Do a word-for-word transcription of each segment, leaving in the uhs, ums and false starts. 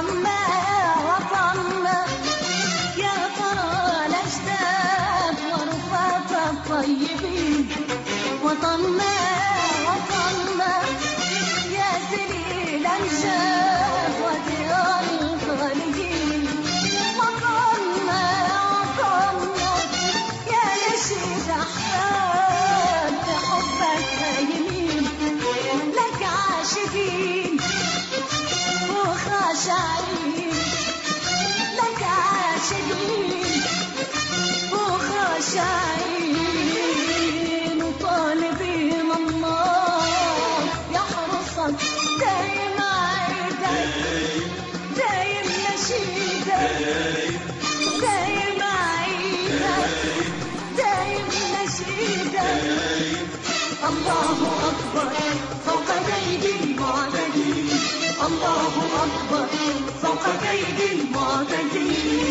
وطننا وطننا يا ترى الأجداد ورفات الطيبين. وطننا وطننا يا سليل الأمجاد وديار الخالدين. وطننا وطننا يا نشيد أحفاد بحبك هايمين. لك عاشقين وخاشعين، لك عاشقين وخاشعين، وطالبين الله يحرسك دايم عيدك، دايم نشيدك، دايم عيدك، دايم نشيدك. الله أكبر فوق كيد المعتدين، الله أكبر فوق كيد المعتدين.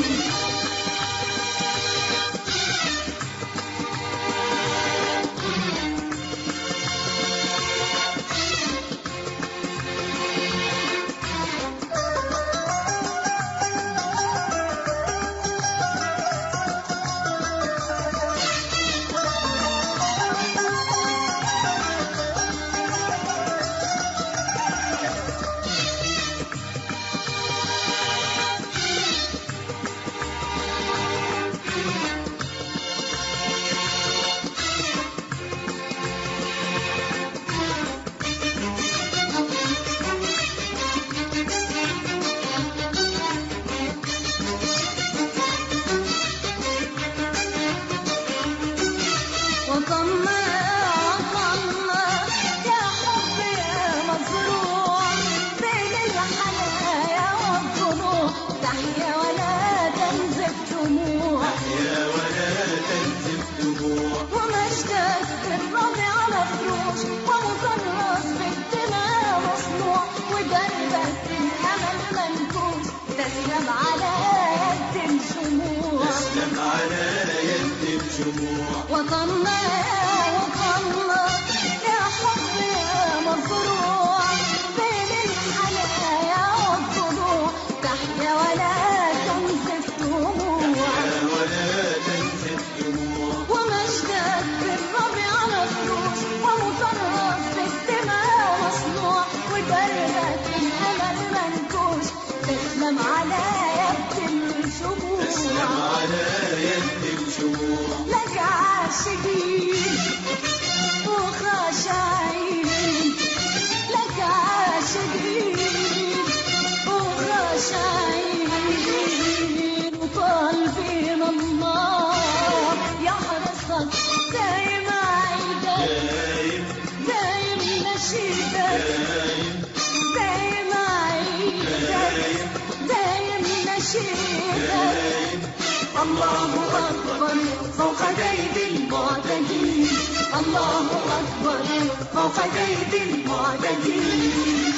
وطننا وطننا يا حب يا مزروع بين الحنايا والضلوع. تحيا ولا تنزف دموع، تحيا ولا تنزف دموع. ومجدك بالربع مفروش ومكرس بالدماء مصنوع. ودربك بالأمل منكوش تسلم على يد الجموع، تسلم على يد الجموع. وطننا وطننا يا حب يا مزروع بين الحنايا والضلوع. تحيا ولا تنزف دموع، تحيا ولا تنزف دموع. ومجدك بالربع مفروش ومكرس بالدماء مصنوع. ودربك بالأمل منكوش تسلم على يد الجموع، تسلم على يد الجموع. لك عاشقين وخاشعين، لك عاشقين وخاشعين، وطالبين الله يحرسك دايم عيدك، دايم دايم نشيدك، دايم دايم عيدك، دايم نشيدك. دايم. الله أكبر فوق كيد المعتدين، الله أكبر فوق كيد المعتدين.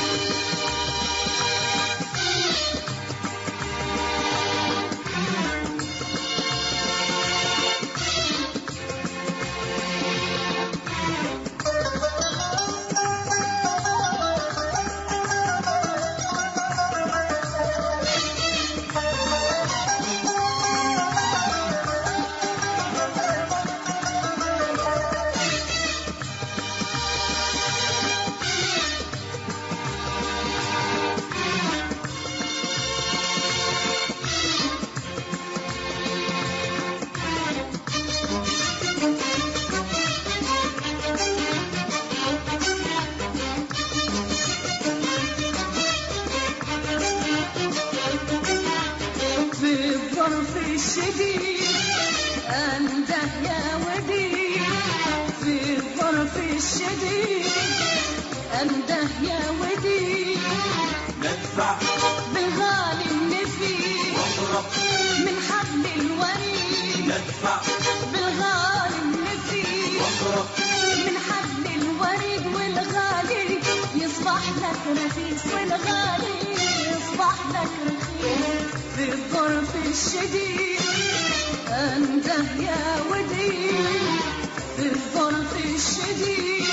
في الظرف الشديد أنده يا وديد، في الظرف الشديد أنده يا وديد. ندفع بالغالي النفيس واضرب من حبل الوريد، ندفع بالغالي النفيس واضرب من حبل الوريد. والغالي يصبح لك رخيص، والغالي يصبح لك رخيص. في الظرف الشديد أنده يا وديد، في الظرف الشديد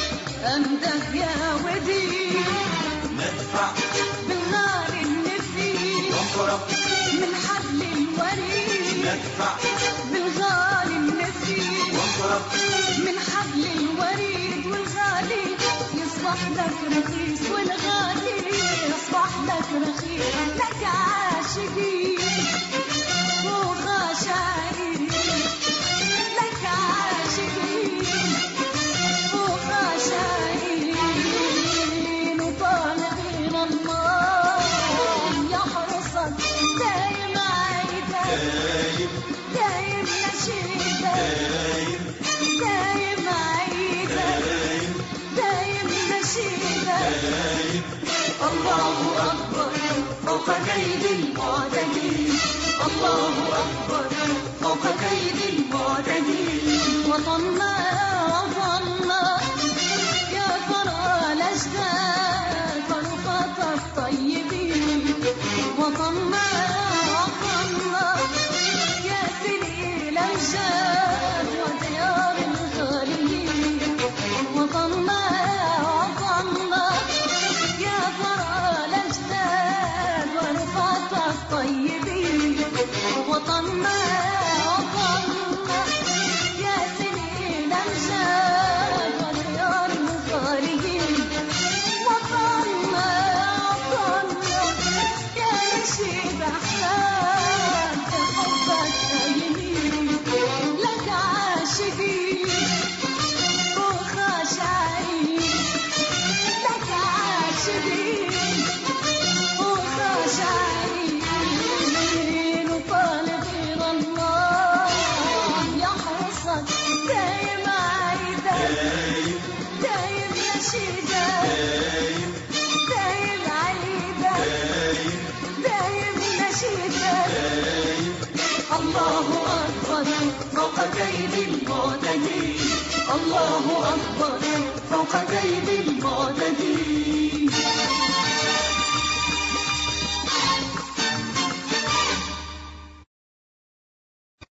أنده يا وديد. ندفع بالغالي النفيس واغرق من حبل الوريد ندفع بالغالي النسيم واغرق من حبل الوريد والغالي يصبح لك رخيص والغالي يصبح لك رخيص لك عاشقين وخاشعين لك عاشقين وخاشعين وطالبين الله يحرصك دايم عيدك دايم دايم نشيدك دايم دايم عيدك دايم دايم نشيدك دايم الله أكبر فوق كيد المعتدين الله أكبر فوق كيد المعتدين وطننا وطننا يا فرى الأجداد فرقة الطيبين وطننا وطننا يا سنين الأمجاد وديار الغاليين وطننا وطننا يا فرى الأجداد ورفعة الطيبين وطننا وطننا يا سنين أمجاد وديار الخالدين وطننا وطننا يا نشيد أحلام في حبك آمنين لك عاشقين وخاشعين لك عاشقين وخاشعين وطالبين الله يحرصك دايم عيدك دايم دايم نشيدك دايم دايم عيدك دايم دايم نشيدك دايم الله أكبر فوق كيد المعتدين الله أكبر فوق كيد